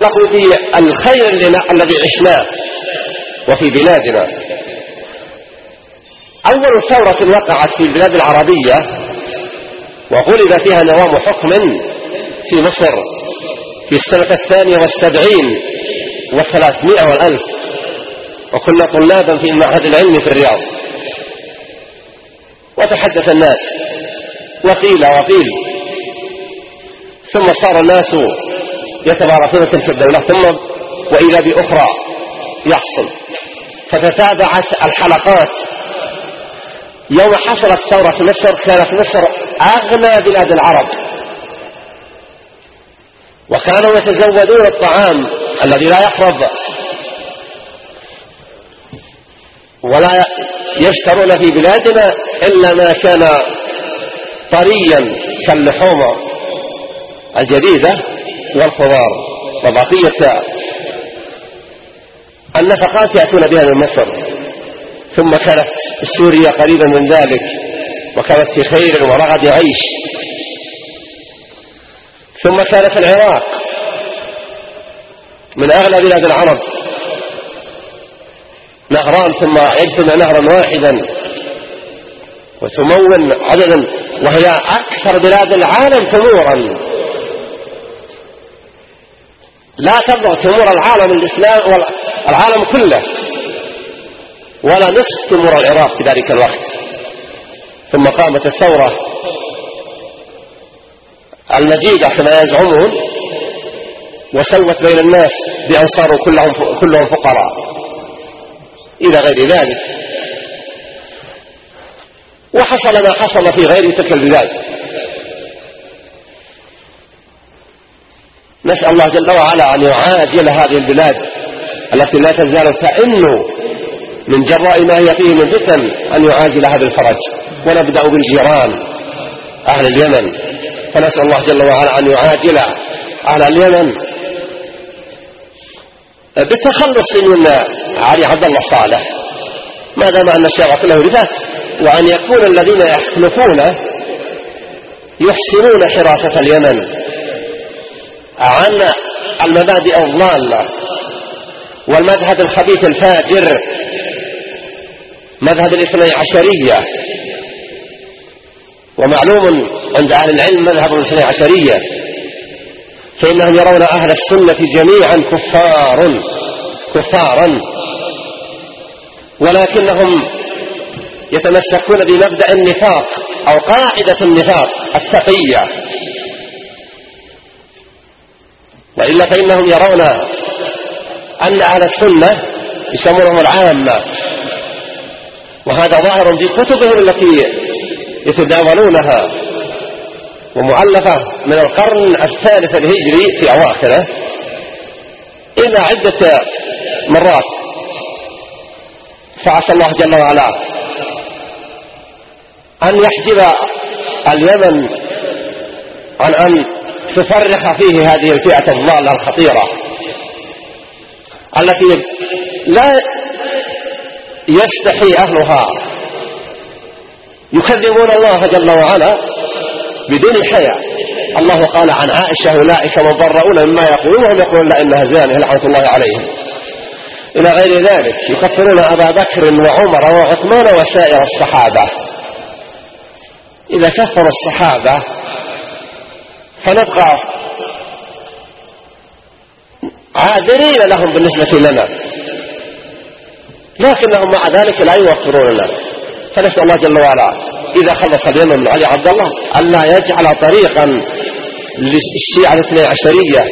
يتحقق في الخير الذي عشناه وفي بلادنا. أول ثورة وقعت في البلاد العربية وغلب فيها نظام حكم في مصر في السنة 72 و300 والألف، وكنا طلابا في المعهد العلمي في الرياض، وتحدث الناس وقيل وقيل، ثم صار الناس يتباركون تلك الدولة، ثم وإذا بأخرى يحصل، فتتابعت الحلقات. يوم حصلت ثورة مصر كانت مصر أغنى بلاد العرب، وكانوا يتزودون الطعام الذي لا يخرب ولا يشترون في بلادنا إلا ما كان طريا كاللحوم الجديدة والخضار وبقية النفقات يأتون بها من مصر. ثم كانت سوريا قريبا من ذلك وكانت في خير ورغد عيش. ثم كانت العراق من أغلى بلاد العرب، نهران ثم يجتمع نهرا واحدا وتمون عددا، وهي أكثر بلاد العالم تمورا، لا تبلغ تمور العالم الإسلام والعالم كله ولا نصف تمور العراق في ذلك الوقت. ثم قامت الثورة المجيدة كما يزعمون وسوت بين الناس بأن صاروا كلهم فقراء إلى غير ذلك، وحصل ما حصل في غير تلك البلاد. نسأل الله جل وعلا أن يعاجل هذه البلاد التي لا تزال تئن من جراء ما هي فيه من فتن، أن يعاجلها بالفرج. ونبدأ بالجيران أهل اليمن، فنسأل الله جل وعلا أن يعاجل أهل اليمن بالتخلص من علي عبد الله صالح ما دام أن الشيء كله رفاه، وأن يكون الذين يحلفون يحسنون حراسة اليمن عن المبادئ الضالة والمذهب الخبيث الفاجر، مذهب الاثني عشرية. ومعلوم عند أهل العلم مذهب الاثني عشرية فإنهم يرون أهل السنة جميعا كفارا، ولكنهم يتمسكون بمبدأ النفاق أو قاعدة النفاق التقية، وإلا فإنهم يرون أن أهل السنة يسمونهم العامة، وهذا ظاهر في كتبهم التي يتداولونها ومؤلفة من القرن الثالث الهجري في أواخره إلى عدة مرات. فعسى الله جل وعلا أن يحجب اليمن عن أن تفرخ فيه هذه الفئة الضالة الخطيرة التي لا يستحي أهلها يكذبون الله جل وعلا بدون حياء. الله قال عن عائشة أولئك مبرؤون مما يقولون وهم يقولون لا إنها زانية لعنة الله عليهم إلى غير ذلك. يكفرون أبا بكر وعمر وعثمان وسائر الصحابة. إذا كفر الصحابة فنبقى عاذرين لهم بالنسبة لنا، لكنهم مع ذلك لا يوفرون لنا. فنسأل الله جل وعلا إذا خلص اليمن من علي عبد الله ألا يجعل طريقا للشيعة الاثني عشرية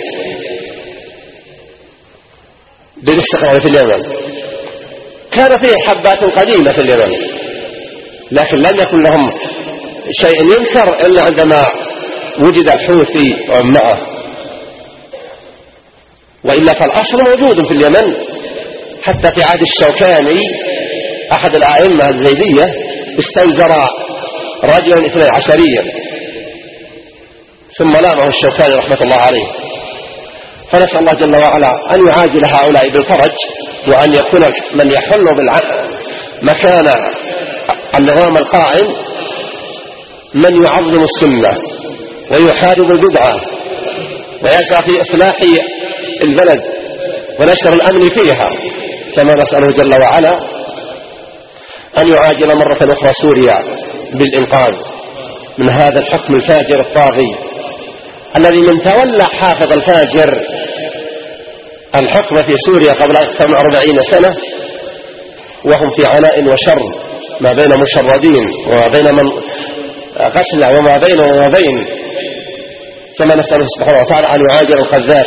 بالاستقرار في اليمن. كان فيه حبات قديمة في اليمن لكن لم يكن لهم شيء ينكر إلا عندما وجد الحوثي معه، وإلا فالأصل موجود في اليمن. حتى في عهد الشوكاني أحد الأئمة الزيدية استوزر رجلا اثني عشريا ثم لامه الشوكاني رحمة الله عليه. فنسأل الله جل وعلا أن يعاجل هؤلاء بالفرج، وأن يكون من يحل مكان النظام القائم من يعظم السنة ويحارب البدعة ويسعى في إصلاح البلد ونشر الأمن فيها، كما نسأله جل وعلا أن يعاجل مرة أخرى سوريا بالإنقاذ من هذا الحكم الفاجر الطاغي الذي من تولى حافظ الفاجر الحكم في سوريا قبل أكثر من 40 سنة وهم في عناء وشر ما بين مشردين وما بين من غسل وما بين وما بين، كما نسأله سبحانه وتعالى أن يعاجل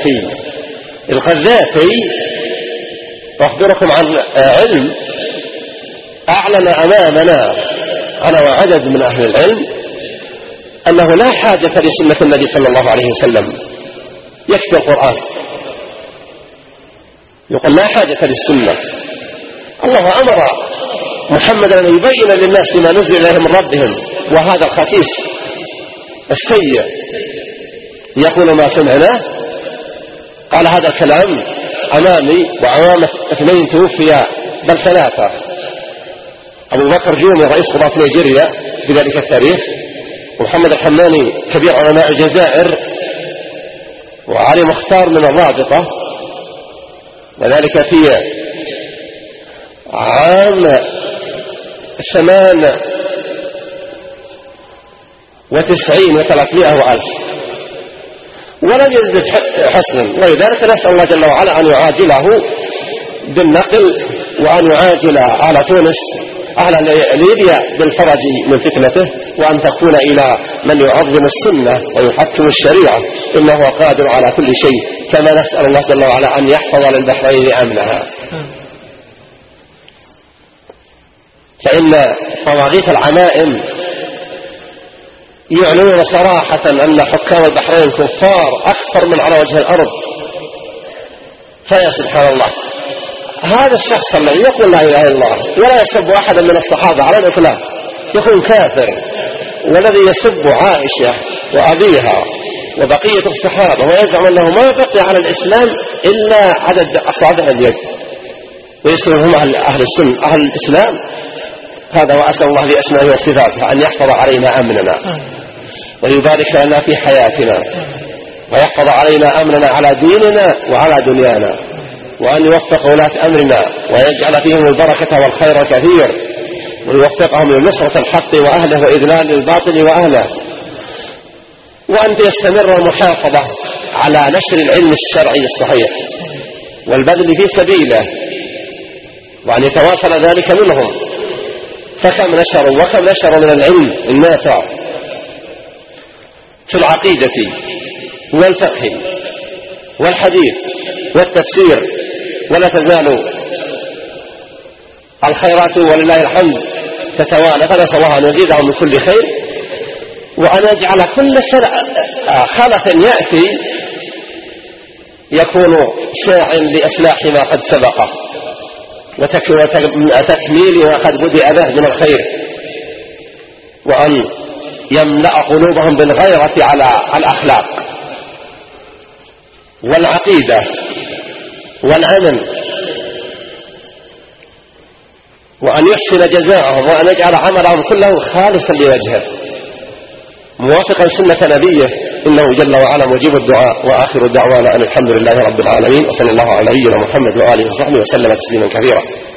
القذافي أخبركم عن علم أعلن أمامنا أنا وعدد من أهل العلم أنه لا حاجة لسنة النبي صلى الله عليه وسلم، يكفي القرآن. يقول لا حاجة للسنة، الله أمر محمدا أن يبين للناس ما نزل إليهم من ربهم، وهذا الخسيس السيء يقول ما سمعناه. قال هذا الكلام أمامي وأمام 2 توفي بل 3، أبو بكر جومي رئيس قضاة نيجيريا في ذلك التاريخ، ومحمد الحماني كبير علماء الجزائر، وعلي مختار من الرابطة، وذلك في عام 98 و300 وألف، ولم يزد حسنا. ولذلك نسأل الله جل وعلا أن يعاجله بالنقل، وأن يعاجل على تونس أهل ليبيا بالفرج من فتنته، وأن تكون إلى من يعظم السنة ويحكم الشريعة، إنه قادر على كل شيء، كما نسأل الله جل وعلا أن يحفظ للبحرين أمنها. فإن طواغيت العمائم يعلنون صراحة أن حكام البحرين كفار أكثر من على وجه الأرض. فيا سبحان الله، هذا الشخص الذي يقول لا إله إلا الله ولا يسب أحدا من الصحابة على الإطلاق يكون كافر، والذي يسب عائشة وأبيها وبقية الصحابة ويزعم أنه ما بقي على الإسلام إلا عدد أصابع اليد ويسلمهم أهل السنة أهل الإسلام، هذا وأسأل الله بأسمائه وصفاته أن يحفظ علينا أمننا ويبارك لنا في حياتنا، ويحفظ علينا أمننا على ديننا وعلى دنيانا، وأن يوفق ولاة أمرنا ويجعل فيهم البركة والخير الكثير، ويوفقهم لنصرة الحق وأهله وإذلال الباطل وأهله، وأن يستمر المحافظة على نشر العلم الشرعي الصحيح والبذل في سبيله، وأن يتواصل ذلك منهم، فكم نشروا وكم نشروا من العلم النافع في العقيدة والفقه والحديث والتفسير، ولا تزال الخيرات ولله الحمد تتوالى، فنسأل الله أن يزيدهم من كل خير، وأن يجعل كل خلف يأتي يكون ساع لإصلاح ما قد سبقه وتكميل ما قد بدأ به من الخير، وأن يملأ قلوبهم بالغيرة على الأخلاق والعقيدة والعمل، وأن يحسن جزاءهم، وأن يجعل عملهم كله خالصا لوجهه موافقا سنة نبيه، إنه جل وعلا مجيب الدعاء. وآخر دعوانا أن الحمد لله رب العالمين، وصلى الله على نبينا محمد وآله وصحبه وسلم تسليما كثيرا.